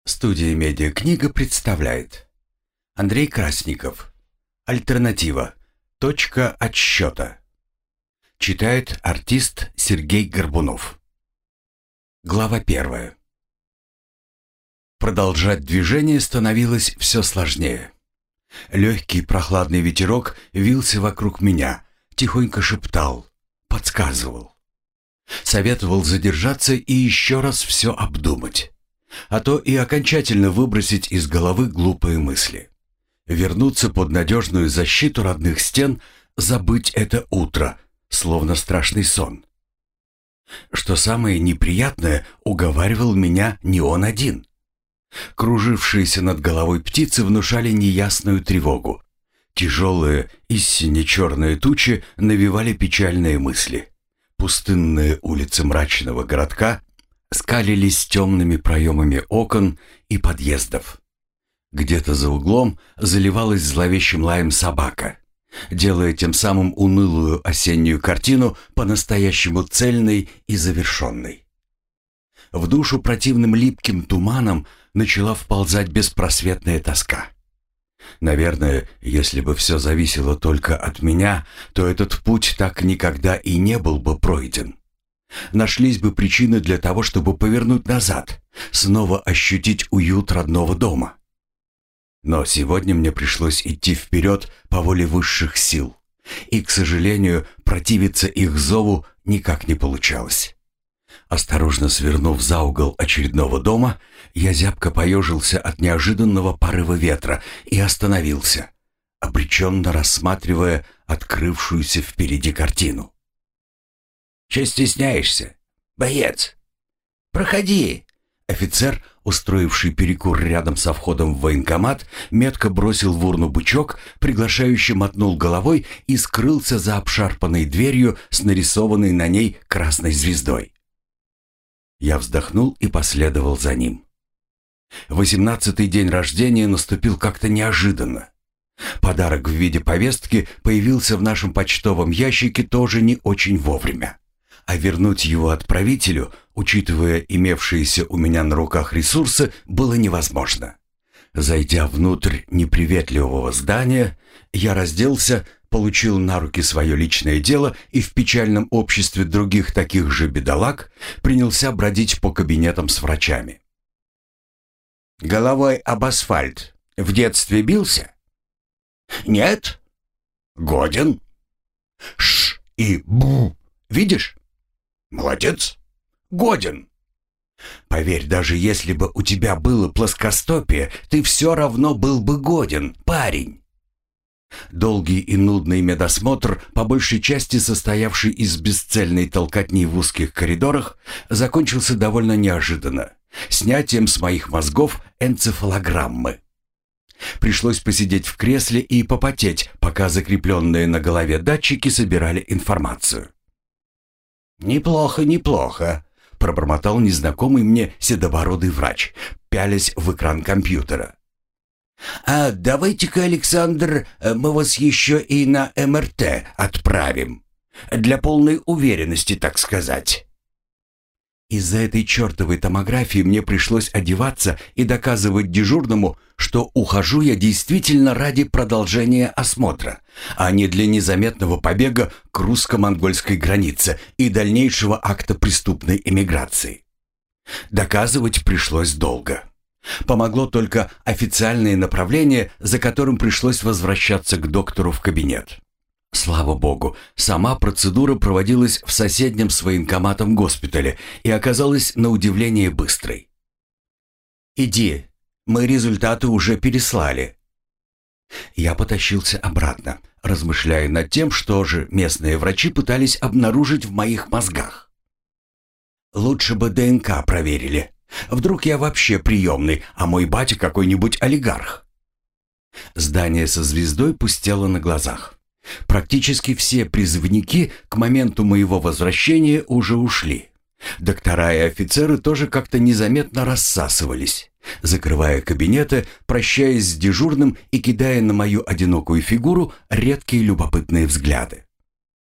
Студия «Медиакнига» представляет Андрей Красников. Альтернатива. Точка отсчета. Читает артист Сергей Горбунов. Глава 1. Продолжать движение становилось все сложнее. Легкий прохладный ветерок вился вокруг меня, тихонько шептал, подсказывал. Советовал задержаться и еще раз все обдумать. А то и окончательно выбросить из головы глупые мысли. Вернуться под надежную защиту родных стен, забыть это утро, словно страшный сон. Что самое неприятное, уговаривал меня не он один. Кружившиеся над головой птицы внушали неясную тревогу. Тяжелые и сине-черные тучи навевали печальные мысли. Пустынные улицы мрачного городка скалились темными проемами окон и подъездов. Где-то за углом заливалась зловещим лаем собака, делая тем самым унылую осеннюю картину по-настоящему цельной и завершенной. В душу противным липким туманом начала вползать беспросветная тоска. Наверное, если бы все зависело только от меня, то этот путь так никогда и не был бы пройден. Нашлись бы причины для того, чтобы повернуть назад, снова ощутить уют родного дома. Но сегодня мне пришлось идти вперед по воле высших сил, и, к сожалению, противиться их зову никак не получалось. Осторожно свернув за угол очередного дома, я зябко поежился от неожиданного порыва ветра и остановился, обреченно рассматривая открывшуюся впереди картину. «Че стесняешься, боец? Проходи!» Офицер, устроивший перекур рядом со входом в военкомат, метко бросил в урну бычок, приглашающе мотнул головой и скрылся за обшарпанной дверью с нарисованной на ней красной звездой. Я вздохнул и последовал за ним. 18-й день рождения наступил как-то неожиданно. Подарок в виде повестки появился в нашем почтовом ящике тоже не очень вовремя. А вернуть его отправителю, учитывая имевшиеся у меня на руках ресурсы, было невозможно. Зайдя внутрь неприветливого здания, я разделся, получил на руки свое личное дело и в печальном обществе других таких же бедолаг принялся бродить по кабинетам с врачами. «Головой об асфальт в детстве бился?» «Нет?» «Годен?» «Ш» и «бу». «Видишь?» «Молодец. Годен». «Поверь, даже если бы у тебя было плоскостопие, ты все равно был бы годен, парень». Долгий и нудный медосмотр, по большей части состоявший из бесцельной толкотни в узких коридорах, закончился довольно неожиданно, снятием с моих мозгов энцефалограммы. Пришлось посидеть в кресле и попотеть, пока закрепленные на голове датчики собирали информацию. «Неплохо, неплохо», — пробормотал незнакомый мне седобородый врач, пялясь в экран компьютера. «А давайте-ка, Александр, мы вас еще и на МРТ отправим. Для полной уверенности, так сказать». Из-за этой чертовой томографии мне пришлось одеваться и доказывать дежурному, что ухожу я действительно ради продолжения осмотра, а не для незаметного побега к русско-монгольской границе и дальнейшего акта преступной эмиграции. Доказывать пришлось долго. Помогло только официальное направление, за которым пришлось возвращаться к доктору в кабинет. Слава богу, сама процедура проводилась в соседнем с военкоматом госпитале и оказалась на удивление быстрой. «Иди, мы результаты уже переслали». Я потащился обратно, размышляя над тем, что же местные врачи пытались обнаружить в моих мозгах. Лучше бы ДНК проверили. Вдруг я вообще приемный, а мой батя какой-нибудь олигарх. Здание со звездой пустело на глазах. Практически все призывники к моменту моего возвращения уже ушли. Доктора и офицеры тоже как-то незаметно рассасывались, закрывая кабинеты, прощаясь с дежурным и кидая на мою одинокую фигуру редкие любопытные взгляды.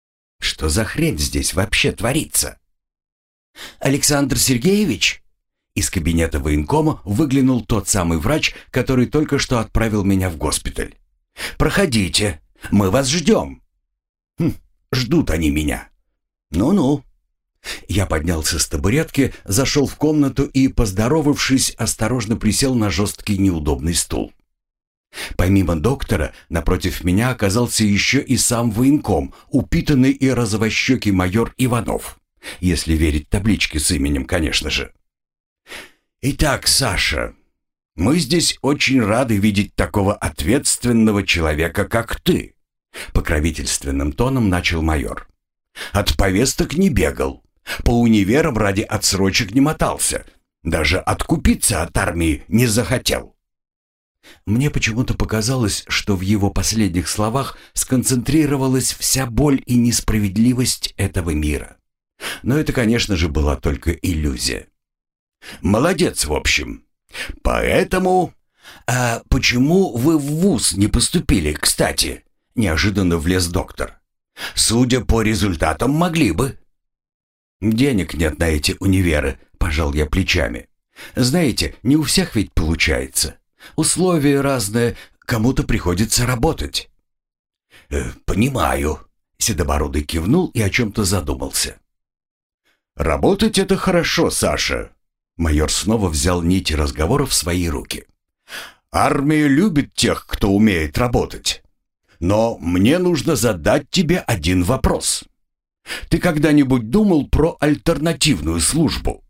Что за хрень здесь вообще творится? «Александр Сергеевич?» Из кабинета военкома выглянул тот самый врач, который только что отправил меня в госпиталь. «Проходите, мы вас ждем». Ждут они меня. Ну-ну. Я поднялся с табуретки, зашел в комнату и, поздоровавшись, осторожно присел на жесткий неудобный стул. Помимо доктора, напротив меня оказался еще и сам военком, упитанный и розовощекий майор Иванов. Если верить табличке с именем, конечно же. «Итак, Саша, мы здесь очень рады видеть такого ответственного человека, как ты», — покровительственным тоном начал майор. «От повесток не бегал, по универам ради отсрочек не мотался, даже откупиться от армии не захотел». Мне почему-то показалось, что в его последних словах сконцентрировалась вся боль и несправедливость этого мира. Но это, конечно же, была только иллюзия. «Молодец, в общем. Поэтому...» «А почему вы в вуз не поступили, кстати?» — неожиданно влез доктор. «Судя по результатам, могли бы». «Денег нет на эти универы», — пожал я плечами. «Знаете, не у всех ведь получается. Условия разные, кому-то приходится работать». «Понимаю», — Седобородый кивнул и о чем-то задумался. «Работать — это хорошо, Саша». Майор снова взял нити разговора в свои руки. «Армия любит тех, кто умеет работать. Но мне нужно задать тебе один вопрос. Ты когда-нибудь думал про альтернативную службу?»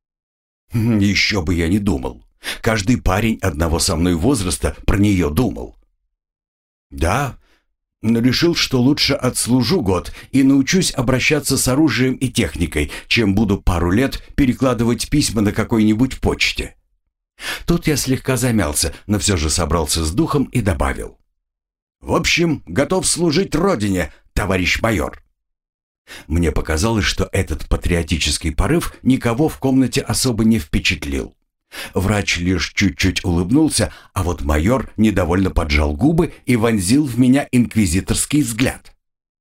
«Еще бы я не думал. Каждый парень одного со мной возраста про нее думал». «Да, но решил, что лучше отслужу год и научусь обращаться с оружием и техникой, чем буду пару лет перекладывать письма на какой-нибудь почте». Тут я слегка замялся, но все же собрался с духом и добавил: «В общем, готов служить Родине, товарищ майор». Мне показалось, что этот патриотический порыв никого в комнате особо не впечатлил. Врач лишь чуть-чуть улыбнулся, а вот майор недовольно поджал губы и вонзил в меня инквизиторский взгляд.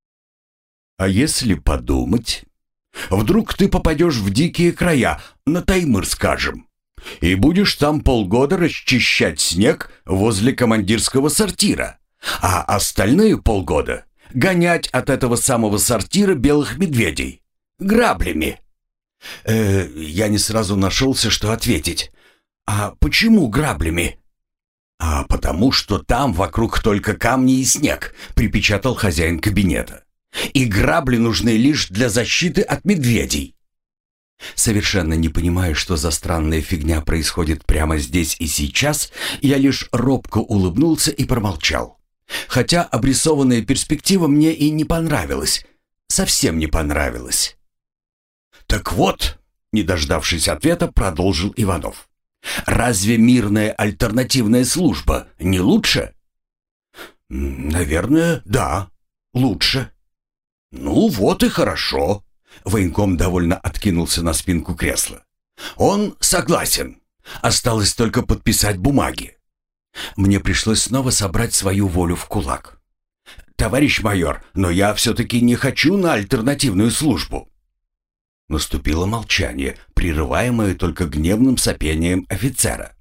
«А если подумать? Вдруг ты попадешь в дикие края, на Таймыр, скажем, и будешь там полгода расчищать снег возле командирского сортира, а остальные полгода гонять от этого самого сортира белых медведей граблями». Я не сразу нашелся, что ответить. «А почему граблями?» «А потому что там вокруг только камни и снег», — припечатал хозяин кабинета. «И грабли нужны лишь для защиты от медведей». Совершенно не понимая, что за странная фигня происходит прямо здесь и сейчас, я лишь робко улыбнулся и промолчал. Хотя обрисованная перспектива мне и не понравилась. Совсем не понравилась. «Так вот», — не дождавшись ответа, продолжил Иванов. «Разве мирная альтернативная служба не лучше?» «Наверное, да, лучше». «Ну вот и хорошо». Военком довольно откинулся на спинку кресла. «Он согласен. Осталось только подписать бумаги». Мне пришлось снова собрать свою волю в кулак. «Товарищ майор, но я все-таки не хочу на альтернативную службу». Наступило молчание, прерываемое только гневным сопением офицера.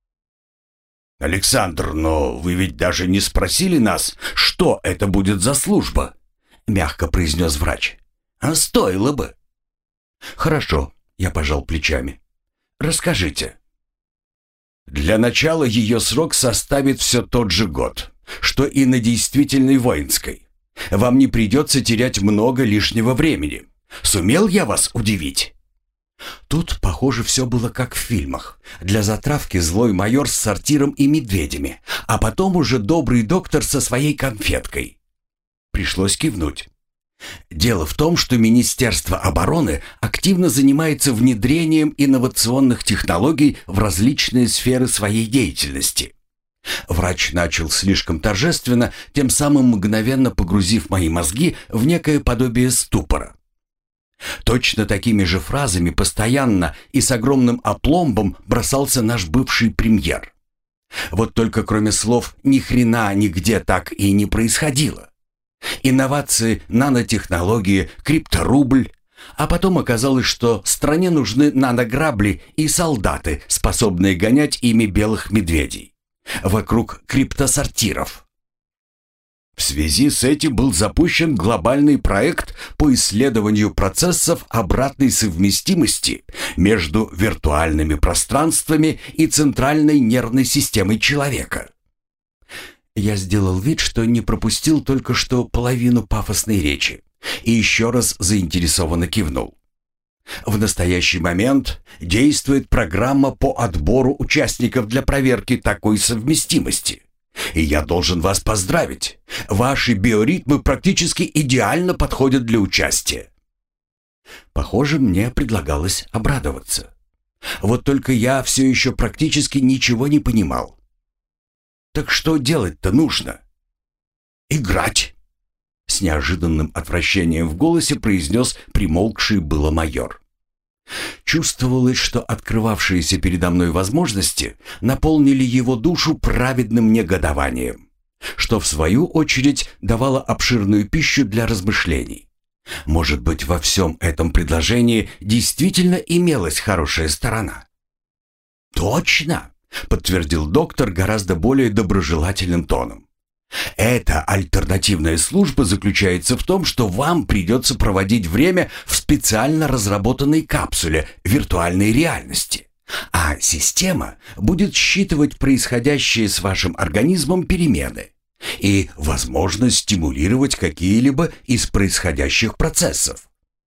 «Александр, но вы ведь даже не спросили нас, что это будет за служба?» — мягко произнес врач. «А стоило бы». «Хорошо», — я пожал плечами. «Расскажите». «Для начала ее срок составит все тот же год, что и на действительной воинской. Вам не придется терять много лишнего времени. Сумел я вас удивить?» Тут, похоже, все было как в фильмах. Для затравки злой майор с сортиром и медведями, а потом уже добрый доктор со своей конфеткой. Пришлось кивнуть. Дело в том, что Министерство обороны активно занимается внедрением инновационных технологий в различные сферы своей деятельности. Врач начал слишком торжественно, тем самым мгновенно погрузив мои мозги в некое подобие ступора. Точно такими же фразами постоянно и с огромным опломбом бросался наш бывший премьер. Вот только кроме слов ни хрена нигде так и не происходило. Инновации, нанотехнологии, крипторубль, А потом оказалось, что стране нужны нанограбли и солдаты, способные гонять ими белых медведей. Вокруг криптосортиров. В связи с этим был запущен глобальный проект по исследованию процессов обратной совместимости между виртуальными пространствами и центральной нервной системой человека. Я сделал вид, что не пропустил только что половину пафосной речи, и еще раз заинтересованно кивнул. В настоящий момент действует программа по отбору участников для проверки такой совместимости. И я должен вас поздравить. Ваши биоритмы практически идеально подходят для участия. Похоже, мне предлагалось обрадоваться. Вот только я все еще практически ничего не понимал. Так что делать-то нужно? Играть. С неожиданным отвращением в голосе произнес примолкший было майор. Чувствовалось, что открывавшиеся передо мной возможности наполнили его душу праведным негодованием, что в свою очередь давало обширную пищу для размышлений. Может быть, во всем этом предложении действительно имелась хорошая сторона? «Точно!» — подтвердил доктор гораздо более доброжелательным тоном. Эта альтернативная служба заключается в том, что вам придется проводить время в специально разработанной капсуле виртуальной реальности, а система будет считывать происходящие с вашим организмом перемены и, возможно, стимулировать какие-либо из происходящих процессов.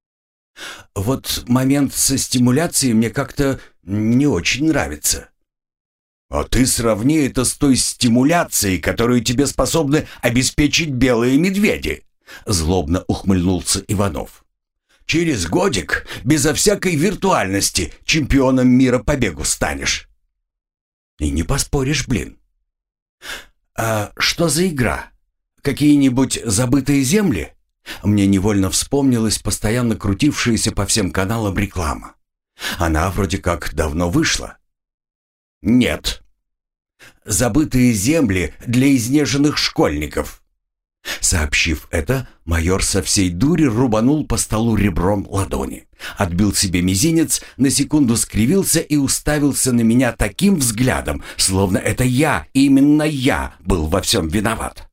Вот момент со стимуляцией мне как-то не очень нравится. А ты сравни это с той стимуляцией, которую тебе способны обеспечить белые медведи, злобно ухмыльнулся Иванов. Через годик, безо всякой виртуальности, чемпионом мира по бегу станешь. И не поспоришь, блин. А что за игра? Какие-нибудь забытые земли? Мне невольно вспомнилась постоянно крутившаяся по всем каналам реклама. Она вроде как давно вышла. Нет. Забытые земли для изнеженных школьников. Сообщив это, майор со всей дури рубанул по столу ребром ладони, отбил себе мизинец, на секунду скривился и уставился на меня таким взглядом, словно это я, именно я, был во всем виноват.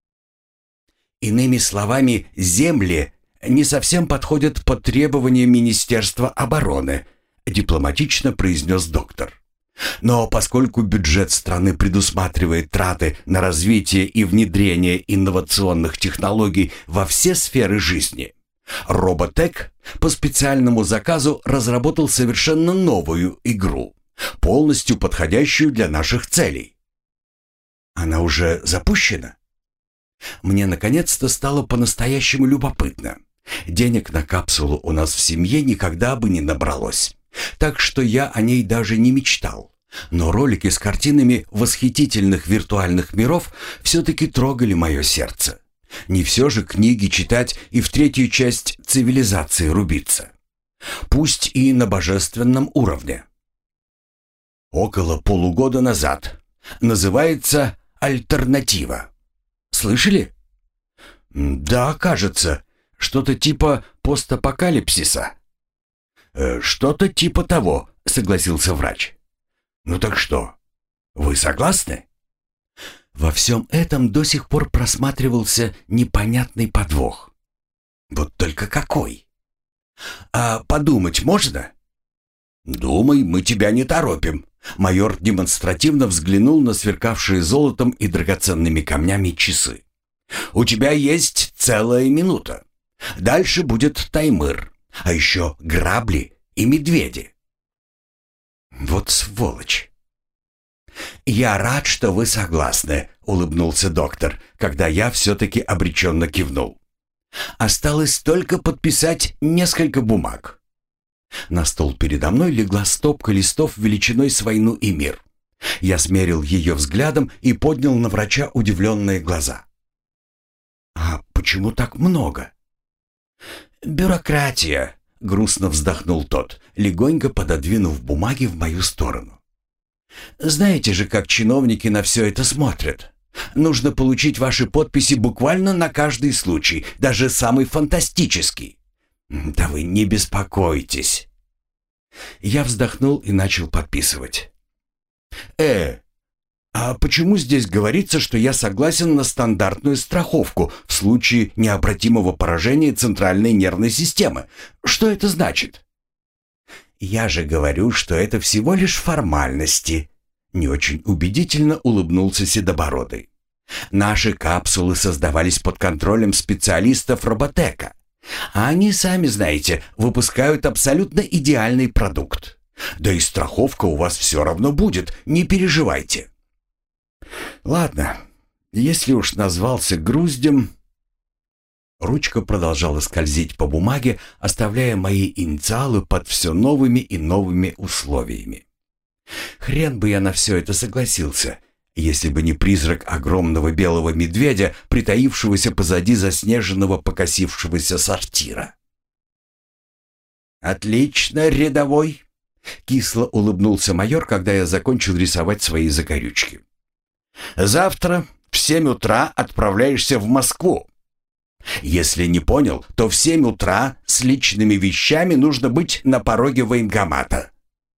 Иными словами, земли не совсем подходят под требования Министерства обороны, дипломатично произнес доктор. Но поскольку бюджет страны предусматривает траты на развитие и внедрение инновационных технологий во все сферы жизни, Роботек по специальному заказу разработал совершенно новую игру, полностью подходящую для наших целей. Она уже запущена? Мне наконец-то стало по-настоящему любопытно. Денег на капсулу у нас в семье никогда бы не набралось. Так что я о ней даже не мечтал. Но ролики с картинами восхитительных виртуальных миров все-таки трогали мое сердце. Не все же книги читать и в третью часть цивилизации рубиться. Пусть и на божественном уровне. Около полугода назад. Называется «Альтернатива». Слышали? Да, кажется. Что-то типа постапокалипсиса. «Что-то типа того», — согласился врач. «Ну так что, вы согласны?» Во всем этом до сих пор просматривался непонятный подвох. Вот только какой? «А подумать можно?» «Думай, мы тебя не торопим». Майор демонстративно взглянул на сверкавшие золотом и драгоценными камнями часы. «У тебя есть целая минута. Дальше будет таймыр. А еще грабли и медведи». Вот сволочь. «Я рад, что вы согласны», — улыбнулся доктор, когда я все-таки обреченно кивнул. «Осталось только подписать несколько бумаг». На стол передо мной легла стопка листов величиной с войну и мир. Я смерил ее взглядом и поднял на врача удивленные глаза. «А почему так много?» «Бюрократия», — грустно вздохнул тот, легонько пододвинув бумаги в мою сторону. «Знаете же, как чиновники на все это смотрят. Нужно получить ваши подписи буквально на каждый случай, даже самый фантастический. Да вы не беспокойтесь. Я вздохнул и начал подписывать. А почему здесь говорится, что я согласен на стандартную страховку в случае необратимого поражения центральной нервной системы? Что это значит? Я же говорю, что это всего лишь формальности. Не очень убедительно улыбнулся Седобородый. Наши капсулы создавались под контролем специалистов Роботека. А они, сами знаете, выпускают абсолютно идеальный продукт. Да и страховка у вас все равно будет, не переживайте. Ладно, если уж назвался груздем... Ручка продолжала скользить по бумаге, оставляя мои инициалы под все новыми и новыми условиями. Хрен бы я на все это согласился, если бы не призрак огромного белого медведя, притаившегося позади заснеженного покосившегося сортира. «Отлично, рядовой!» — кисло улыбнулся майор, когда я закончил рисовать свои закорючки. «Завтра в 7 утра отправляешься в Москву. Если не понял, то в 7 утра с личными вещами нужно быть на пороге военкомата».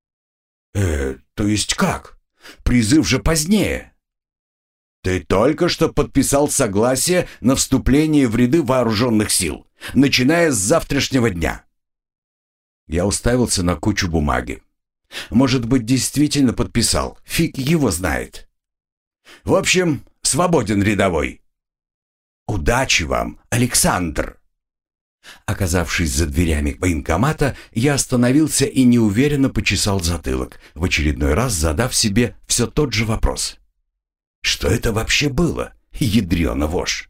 То есть как? Призыв же позднее». «Ты только что подписал согласие на вступление в ряды вооруженных сил, начиная с завтрашнего дня». Я уставился на кучу бумаги. Может быть, действительно подписал, фиг его знает. «В общем, свободен, рядовой». «Удачи вам, Александр!» Оказавшись за дверями военкомата, я остановился и неуверенно почесал затылок, в очередной раз задав себе все тот же вопрос. Что это вообще было, ядрёна вошь?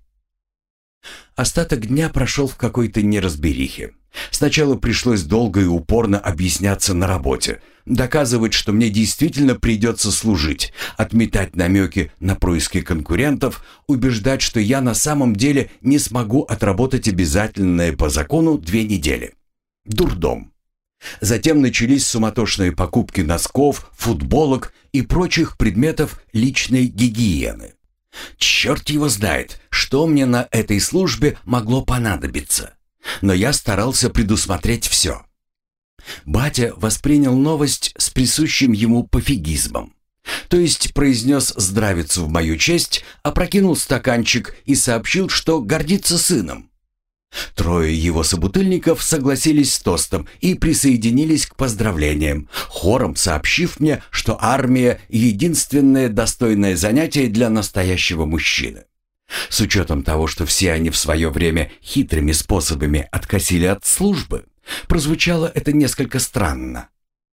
Остаток дня прошел в какой-то неразберихе. Сначала пришлось долго и упорно объясняться на работе, доказывать, что мне действительно придется служить, отметать намеки на происки конкурентов, убеждать, что я на самом деле не смогу отработать обязательное по закону 2 недели. Дурдом. Затем начались суматошные покупки носков, футболок и прочих предметов личной гигиены. Черт его знает, что мне на этой службе могло понадобиться. Но я старался предусмотреть все. Батя воспринял новость с присущим ему пофигизмом. То есть произнес здравицу в мою честь, опрокинул стаканчик и сообщил, что гордится сыном. 3 его собутыльников согласились с тостом и присоединились к поздравлениям, хором сообщив мне, что армия — единственное достойное занятие для настоящего мужчины. С учетом того, что все они в свое время хитрыми способами откосили от службы, прозвучало это несколько странно.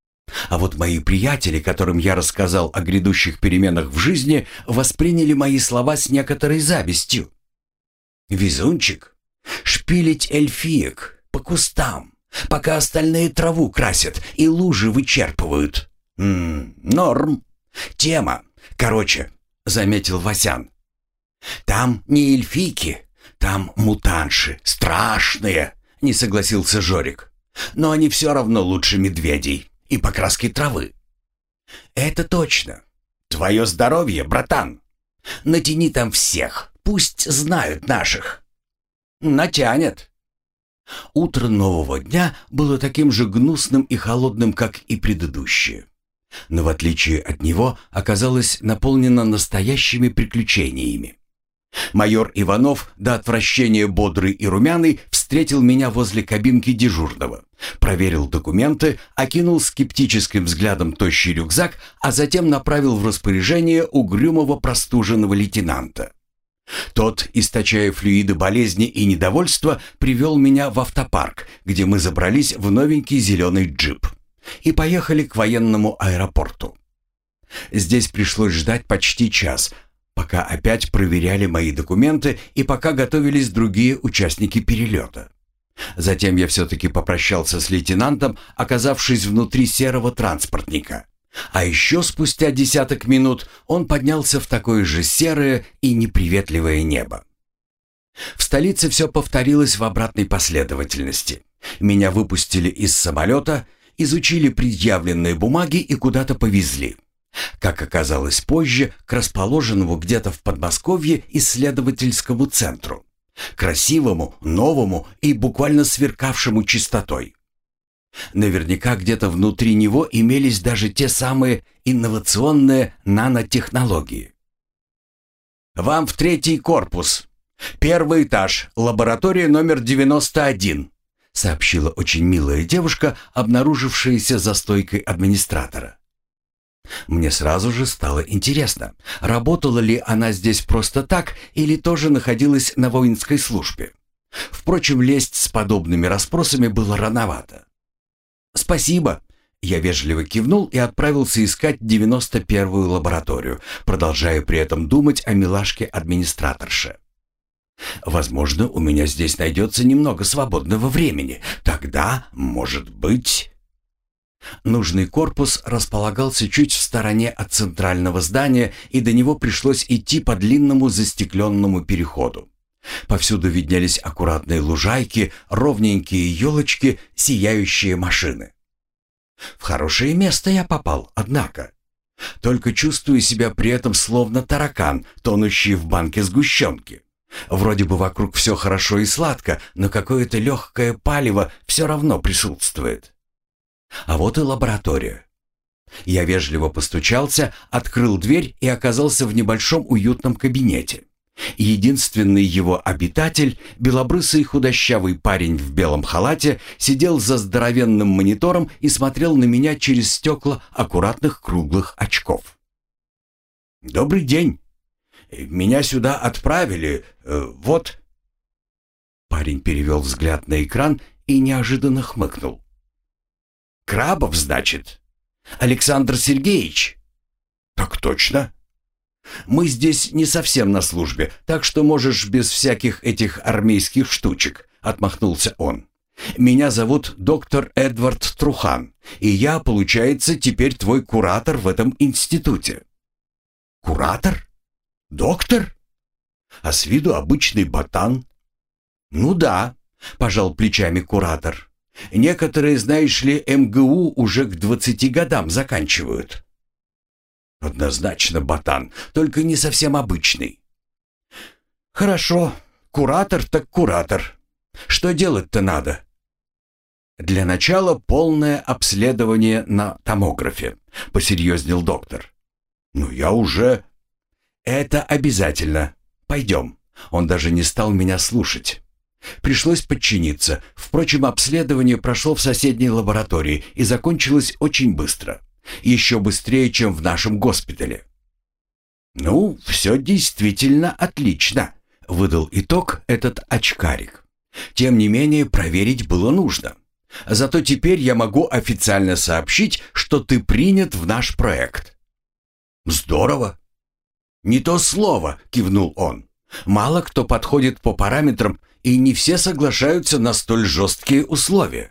А вот мои приятели, которым я рассказал о грядущих переменах в жизни, восприняли мои слова с некоторой завистью. «Везунчик, шпилить эльфиек по кустам, пока остальные траву красят и лужи вычерпывают. Норм. Тема. Короче», — заметил Васян. «Там не эльфийки, там мутанши, страшные», — не согласился Жорик. «Но они все равно лучше медведей и покраски травы». «Это точно. Твое здоровье, братан. Натяни там всех, пусть знают наших». «Натянет». Утро нового дня было таким же гнусным и холодным, как и предыдущее. Но в отличие от него оказалось наполнено настоящими приключениями. Майор Иванов, до отвращения бодрый и румяный, встретил меня возле кабинки дежурного, проверил документы, окинул скептическим взглядом тощий рюкзак, а затем направил в распоряжение угрюмого простуженного лейтенанта. Тот, источая флюиды болезни и недовольства, привел меня в автопарк, где мы забрались в новенький зеленый джип и поехали к военному аэропорту. Здесь пришлось ждать почти час, пока опять проверяли мои документы и пока готовились другие участники перелета. Затем я все-таки попрощался с лейтенантом, оказавшись внутри серого транспортника. А еще спустя десяток минут он поднялся в такое же серое и неприветливое небо. В столице все повторилось в обратной последовательности. Меня выпустили из самолета, изучили предъявленные бумаги и куда-то повезли. Как оказалось позже, к расположенному где-то в Подмосковье исследовательскому центру. Красивому, новому и буквально сверкавшему чистотой. Наверняка где-то внутри него имелись даже те самые инновационные нанотехнологии. «Вам в 3-й корпус. 1-й этаж, лаборатория номер 91», сообщила очень милая девушка, обнаружившаяся за стойкой администратора. Мне сразу же стало интересно, работала ли она здесь просто так или тоже находилась на воинской службе. Впрочем, лезть с подобными расспросами было рановато. «Спасибо», — я вежливо кивнул и отправился искать 91-ю лабораторию, продолжая при этом думать о милашке-администраторше. Возможно, у меня здесь найдется немного свободного времени. Тогда, может быть... Нужный корпус располагался чуть в стороне от центрального здания, и до него пришлось идти по длинному застекленному переходу. Повсюду виднелись аккуратные лужайки, ровненькие елочки, сияющие машины. В хорошее место я попал, однако. Только чувствую себя при этом словно таракан, тонущий в банке сгущенки. Вроде бы вокруг все хорошо и сладко, но какое-то легкое палево все равно присутствует. А вот и лаборатория. Я вежливо постучался, открыл дверь и оказался в небольшом уютном кабинете. Единственный его обитатель, белобрысый худощавый парень в белом халате, сидел за здоровенным монитором и смотрел на меня через стекла аккуратных круглых очков. «Добрый день. Меня сюда отправили. Вот...» Парень перевел взгляд на экран и неожиданно хмыкнул. «Крабов, значит? Александр Сергеевич?» «Так точно. Мы здесь не совсем на службе, так что можешь без всяких этих армейских штучек», — отмахнулся он. «Меня зовут доктор Эдвард Трухан, и я, получается, теперь твой куратор в этом институте». «Куратор? Доктор? А с виду обычный ботан». «Ну да», — пожал плечами куратор. «Некоторые, знаешь ли, МГУ уже к 20 годам заканчивают». «Однозначно ботан, только не совсем обычный». «Хорошо, куратор так куратор. Что делать-то надо?» «Для начала полное обследование на томографе», — посерьезнел доктор. «Ну, я уже...» «Это обязательно. Пойдем». Он даже не стал меня слушать. Пришлось подчиниться. Впрочем, обследование прошло в соседней лаборатории и закончилось очень быстро. Еще быстрее, чем в нашем госпитале. «Ну, все действительно отлично», — выдал итог этот очкарик. «Тем не менее, проверить было нужно. Зато теперь я могу официально сообщить, что ты принят в наш проект». «Здорово». «Не то слово», — кивнул он. «Мало кто подходит по параметрам, и не все соглашаются на столь жесткие условия».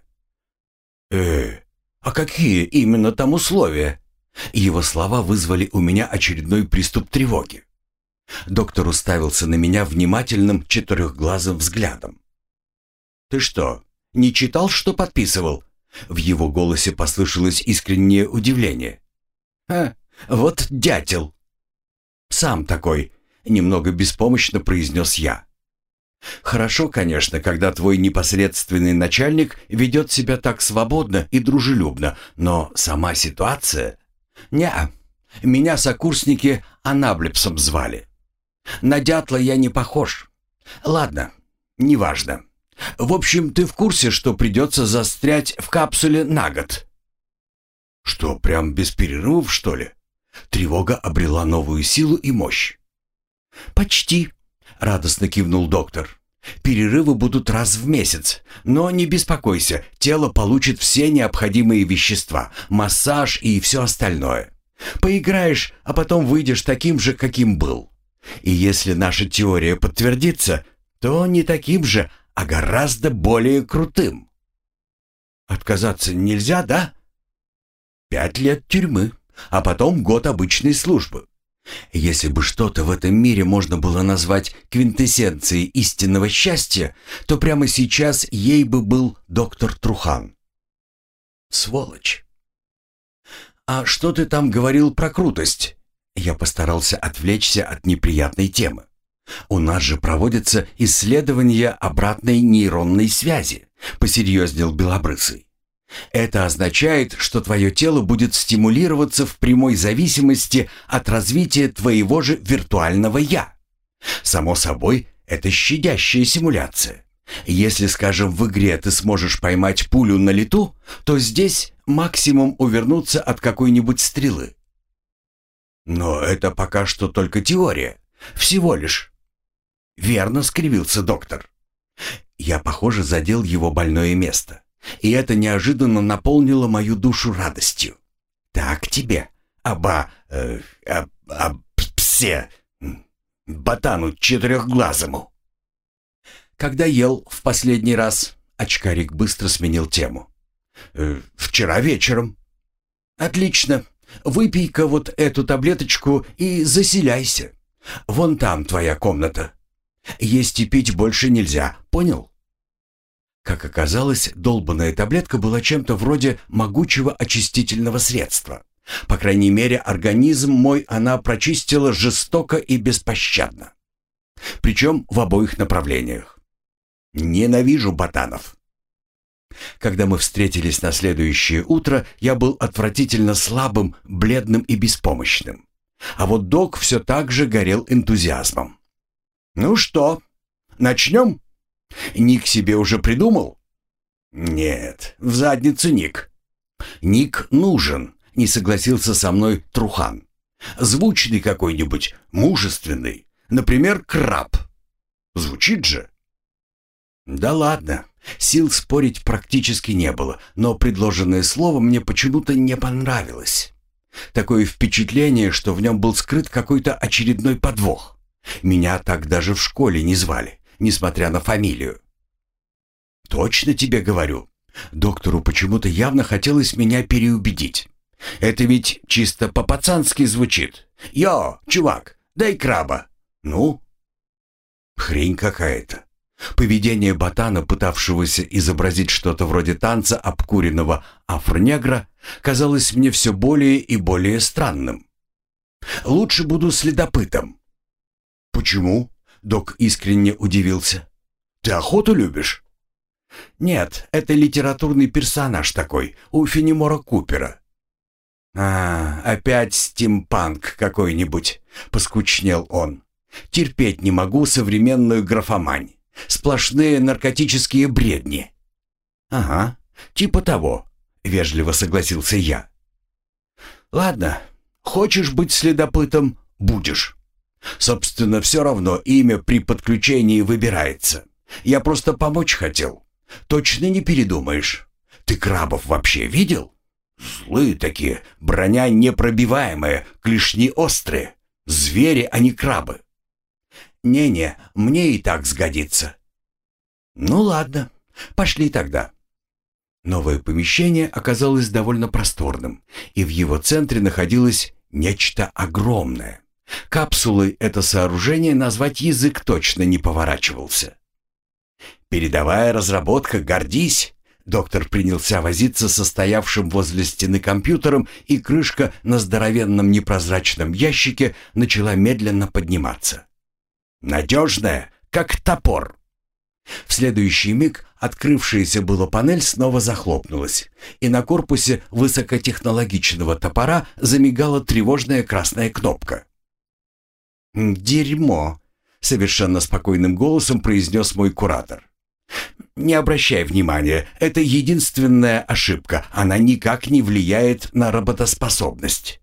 А какие именно там условия?» Его слова вызвали у меня очередной приступ тревоги. Доктор уставился на меня внимательным четырехглазым взглядом. «Ты что, не читал, что подписывал?» В его голосе послышалось искреннее удивление. Вот дятел!» «Сам такой», — немного беспомощно произнес я. «Хорошо, конечно, когда твой непосредственный начальник ведет себя так свободно и дружелюбно, но сама ситуация... Неа, меня сокурсники анаблепсом звали. На дятла я не похож. Ладно, неважно. В общем, ты в курсе, что придется застрять в капсуле на год?» «Что, прям без перерывов, что ли?» Тревога обрела новую силу и мощь. «Почти», — радостно кивнул доктор. «Перерывы будут раз в месяц, но не беспокойся, тело получит все необходимые вещества, массаж и все остальное. Поиграешь, а потом выйдешь таким же, каким был. И если наша теория подтвердится, то не таким же, а гораздо более крутым». «Отказаться нельзя, да?» 5 лет тюрьмы, а потом год обычной службы. Если бы что-то в этом мире можно было назвать квинтэссенцией истинного счастья, то прямо сейчас ей бы был доктор Трухан. Сволочь. «А что ты там говорил про крутость?» Я постарался отвлечься от неприятной темы. У нас же проводятся исследования обратной нейронной связи, посерьезнел Белобрысый. Это означает, что твое тело будет стимулироваться в прямой зависимости от развития твоего же виртуального «я». Само собой, это щадящая симуляция. Если, скажем, в игре ты сможешь поймать пулю на лету, то здесь максимум увернуться от какой-нибудь стрелы. Но это пока что только теория. Всего лишь. Верно, скривился доктор. Я, похоже, задел его больное место. И это неожиданно наполнило мою душу радостью. Так тебе, псе, ботану четырехглазому. Когда ел в последний раз? Очкарик быстро сменил тему. Вчера вечером. Отлично. Выпей-ка вот эту таблеточку и заселяйся. Вон там твоя комната. Есть и пить больше нельзя, понял? Как оказалось, долбаная таблетка была чем-то вроде могучего очистительного средства. По крайней мере, организм мой она прочистила жестоко и беспощадно. Причем в обоих направлениях. Ненавижу ботанов. Когда мы встретились на следующее утро, я был отвратительно слабым, бледным и беспомощным. А вот док все так же горел энтузиазмом. «Ну что, начнем? Ник себе уже придумал?» «Нет, в задницу Ник». «Ник нужен», — не согласился со мной Трухан. «Звучный какой-нибудь, мужественный. Например, краб. Звучит же». Да ладно, сил спорить практически не было, но предложенное слово мне почему-то не понравилось. Такое впечатление, что в нем был скрыт какой-то очередной подвох. Меня так даже в школе не звали, несмотря на фамилию. Точно тебе говорю. Доктору почему-то явно хотелось меня переубедить. Это ведь чисто по-пацански звучит. «Йо, чувак, дай краба». Ну? Хрень какая-то. Поведение ботана, пытавшегося изобразить что-то вроде танца обкуренного афронегра, казалось мне все более и более странным. «Лучше буду следопытом». «Почему?» — док искренне удивился. «Ты охоту любишь?» «Нет, это литературный персонаж такой, у Фенемора Купера». Опять стимпанк какой-нибудь», — поскучнел он. «Терпеть не могу современную графомань. Сплошные наркотические бредни». «Ага, типа того», — вежливо согласился я. «Ладно, хочешь быть следопытом — будешь. Собственно, все равно имя при подключении выбирается. Я просто помочь хотел. Точно не передумаешь. Ты крабов вообще видел? Злые такие, броня непробиваемая, клешни острые. Звери, а не крабы». «Не-не, мне и так сгодится». «Ну ладно, пошли тогда». Новое помещение оказалось довольно просторным, и в его центре находилось нечто огромное. Капсулой это сооружение назвать язык точно не поворачивался. «Передовая разработка, гордись!» Доктор принялся возиться со стоявшим возле стены компьютером, и крышка на здоровенном непрозрачном ящике начала медленно подниматься. «Надежная, как топор». В следующий миг открывшаяся была панель снова захлопнулась, и на корпусе высокотехнологичного топора замигала тревожная красная кнопка. «Дерьмо», — совершенно спокойным голосом произнес мой куратор. «Не обращай внимания, это единственная ошибка, она никак не влияет на работоспособность».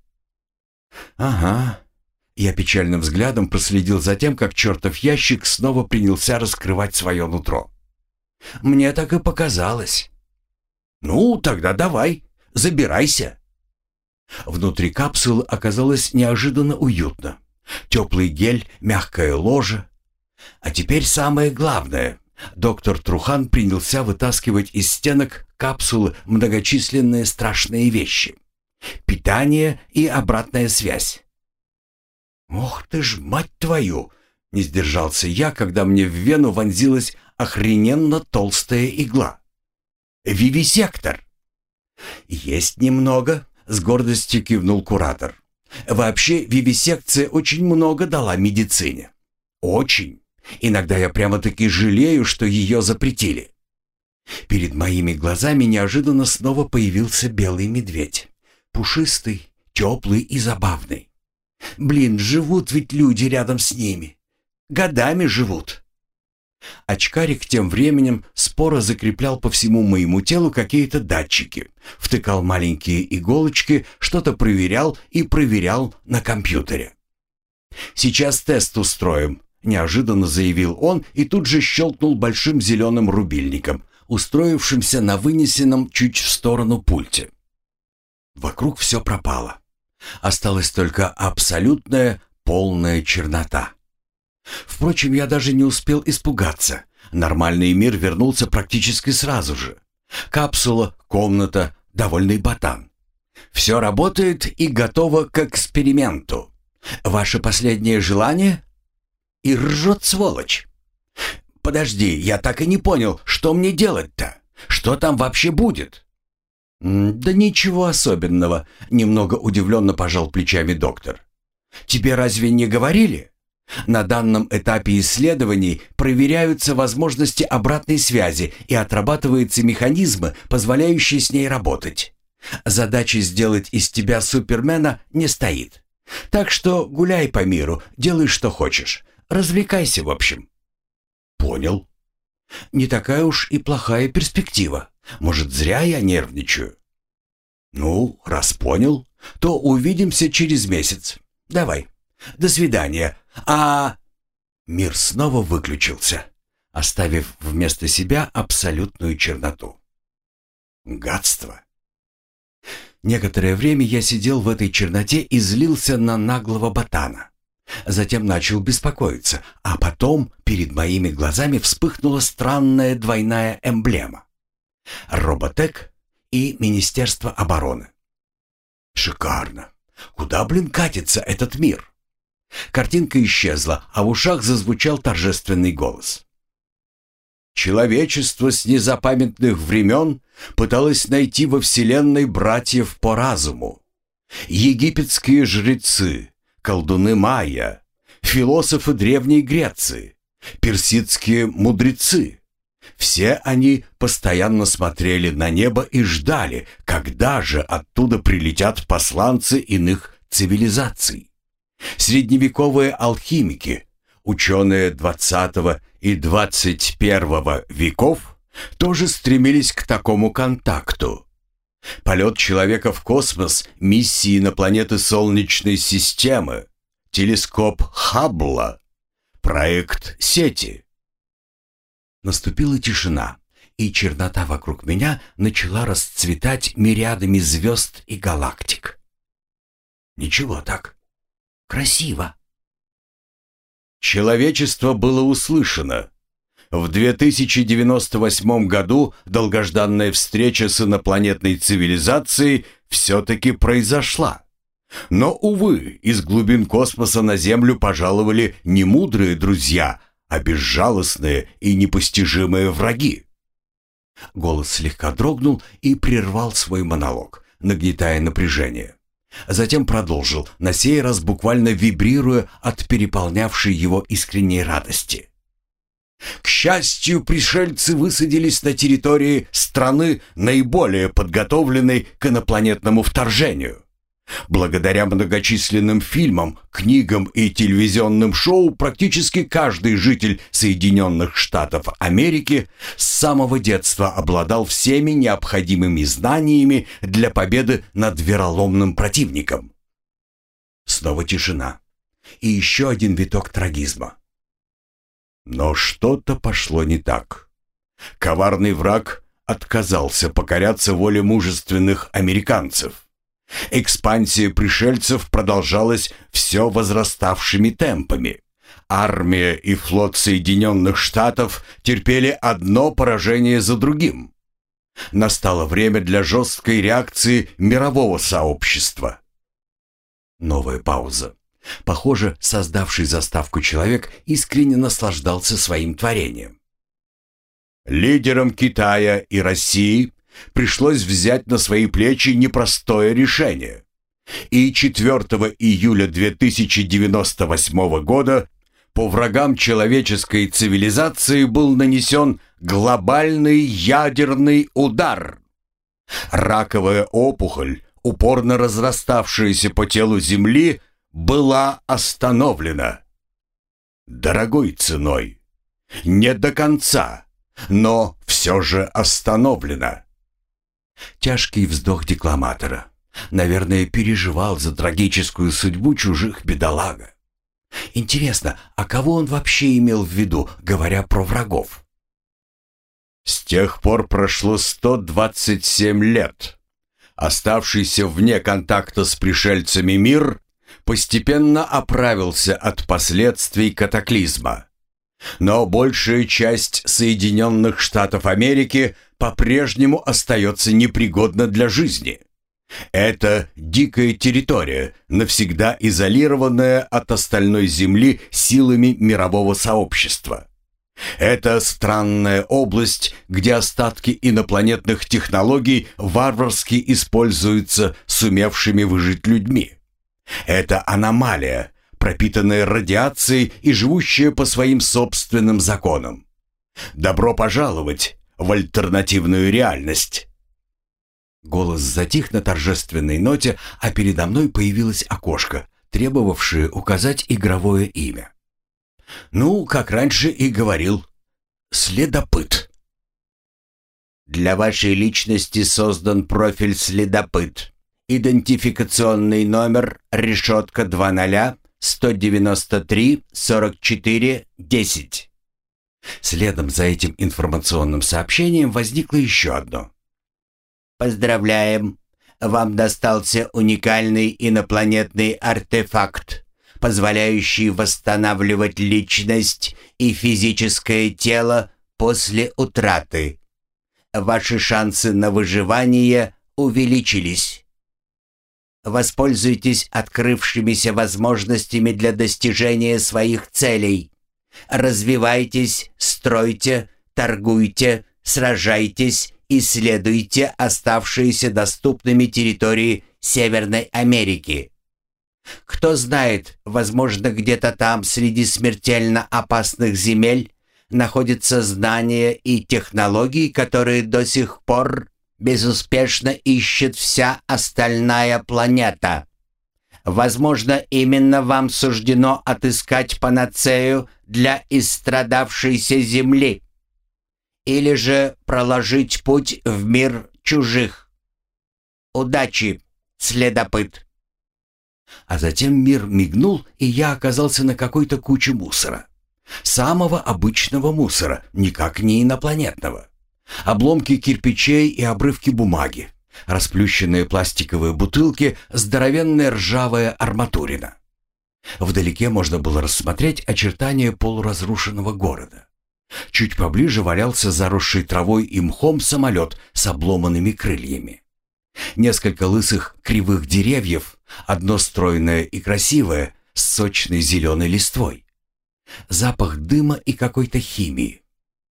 «Ага». Я печальным взглядом проследил за тем, как чертов ящик снова принялся раскрывать свое нутро. «Мне так и показалось». «Ну, тогда давай, забирайся». Внутри капсулы оказалось неожиданно уютно. Теплый гель, мягкое ложе. А теперь самое главное. Доктор Трухан принялся вытаскивать из стенок капсулы многочисленные страшные вещи. Питание и обратная связь. «Ох ты ж, мать твою!» — не сдержался я, когда мне в вену вонзилась охрененно толстая игла. «Вивисектор!» «Есть немного», — с гордостью кивнул куратор. «Вообще, вивисекция очень много дала медицине. Очень. Иногда я прямо-таки жалею, что ее запретили. Перед моими глазами неожиданно снова появился белый медведь. Пушистый, теплый и забавный. Блин, живут ведь люди рядом с ними. Годами живут. Очкарик тем временем споро закреплял по всему моему телу какие-то датчики, втыкал маленькие иголочки, что-то проверял и проверял на компьютере. «Сейчас тест устроим», — неожиданно заявил он и тут же щелкнул большим зеленым рубильником, устроившимся на вынесенном чуть в сторону пульте. Вокруг все пропало. Осталась только абсолютная, полная чернота. Впрочем, я даже не успел испугаться. Нормальный мир вернулся практически сразу же. Капсула, комната, довольный ботан. Все работает и готово к эксперименту. Ваше последнее желание? И ржет сволочь. Подожди, я так и не понял, что мне делать-то? Что там вообще будет? Да ничего особенного, немного удивленно пожал плечами доктор. Тебе разве не говорили? На данном этапе исследований проверяются возможности обратной связи и отрабатываются механизмы, позволяющие с ней работать. Задача сделать из тебя супермена не стоит. Так что гуляй по миру, делай что хочешь. Развлекайся, в общем. Понял. Не такая уж и плохая перспектива. Может, зря я нервничаю? Ну, раз понял, то увидимся через месяц. Давай. До свидания. Мир снова выключился, оставив вместо себя абсолютную черноту. Гадство. Некоторое время я сидел в этой черноте и злился на наглого ботана. Затем начал беспокоиться, а потом перед моими глазами вспыхнула странная двойная эмблема. Роботек и Министерство обороны. Шикарно. Куда, блин, катится этот мир? Картинка исчезла, а в ушах зазвучал торжественный голос. Человечество с незапамятных времен пыталось найти во Вселенной братьев по разуму. Египетские жрецы, колдуны майя, философы Древней Греции, персидские мудрецы. Все они постоянно смотрели на небо и ждали, когда же оттуда прилетят посланцы иных цивилизаций. Средневековые алхимики, ученые XX и XXI веков тоже стремились к такому контакту. Полет человека в космос, миссии на планеты Солнечной системы, телескоп Хаббла, проект сети. Наступила тишина, и чернота вокруг меня начала расцветать мириадами звезд и галактик. Ничего так. Красиво. Человечество было услышано. В 2098 году долгожданная встреча с инопланетной цивилизацией все-таки произошла. Но, увы, из глубин космоса на Землю пожаловали не мудрые друзья, а безжалостные и непостижимые враги. Голос слегка дрогнул и прервал свой монолог, нагнетая напряжение. Затем продолжил, на сей раз буквально вибрируя от переполнявшей его искренней радости. К счастью, пришельцы высадились на территории страны, наиболее подготовленной к инопланетному вторжению. Благодаря многочисленным фильмам, книгам и телевизионным шоу практически каждый житель Соединенных Штатов Америки с самого детства обладал всеми необходимыми знаниями для победы над вероломным противником. Снова тишина. И еще один виток трагизма. Но что-то пошло не так. Коварный враг отказался покоряться воле мужественных американцев. Экспансия пришельцев продолжалась все возраставшими темпами. Армия и флот Соединенных Штатов терпели одно поражение за другим. Настало время для жесткой реакции мирового сообщества. Новая пауза. Похоже, создавший заставку человек искренне наслаждался своим творением. Лидерам Китая и России пришлось взять на свои плечи непростое решение. И 4 июля 2098 года по врагам человеческой цивилизации был нанесен глобальный ядерный удар. Раковая опухоль, упорно разраставшаяся по телу Земли, была остановлена. Дорогой ценой. Не до конца, но все же остановлена. Тяжкий вздох декламатора. Наверное, переживал за трагическую судьбу чужих бедолага. Интересно, а кого он вообще имел в виду, говоря про врагов? С тех пор прошло 127 лет. Оставшийся вне контакта с пришельцами мир постепенно оправился от последствий катаклизма. Но большая часть Соединенных Штатов Америки по-прежнему остается непригодна для жизни. Это дикая территория, навсегда изолированная от остальной Земли силами мирового сообщества. Это странная область, где остатки инопланетных технологий варварски используются сумевшими выжить людьми. Это аномалия, пропитанная радиацией и живущая по своим собственным законам. Добро пожаловать в альтернативную реальность. Голос затих на торжественной ноте, а передо мной появилось окошко, требовавшее указать игровое имя. Ну, как раньше и говорил, следопыт. Для вашей личности создан профиль следопыт. Идентификационный номер решетка 20-193-44-10. Следом за этим информационным сообщением возникло еще одно. Поздравляем! Вам достался уникальный инопланетный артефакт, позволяющий восстанавливать личность и физическое тело после утраты. Ваши шансы на выживание увеличились. Воспользуйтесь открывшимися возможностями для достижения своих целей. Развивайтесь, стройте, торгуйте, сражайтесь, исследуйте оставшиеся доступными территории Северной Америки. Кто знает, возможно, где-то там среди смертельно опасных земель находятся знания и технологии, которые до сих пор безуспешно ищет вся остальная планета. Возможно, именно вам суждено отыскать панацею для истрадавшейся Земли. Или же проложить путь в мир чужих. Удачи, следопыт. А затем мир мигнул, и я оказался на какой-то куче мусора. Самого обычного мусора, никак не инопланетного. Обломки кирпичей и обрывки бумаги, расплющенные пластиковые бутылки, здоровенная ржавая арматурина. Вдалеке можно было рассмотреть очертания полуразрушенного города. Чуть поближе валялся заросший травой и мхом самолет с обломанными крыльями. Несколько лысых кривых деревьев, одно стройное и красивое, с сочной зеленой листвой. Запах дыма и какой-то химии.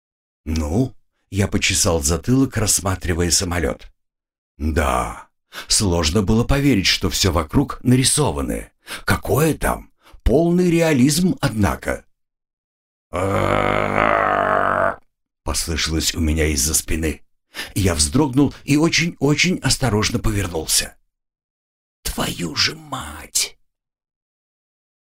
Ну, я почесал затылок, рассматривая самолет. Да, сложно было поверить, что все вокруг нарисованное. Какое там? Полный реализм, однако. Послышалось у меня из-за спины. Я вздрогнул и очень-очень осторожно повернулся. Твою же мать!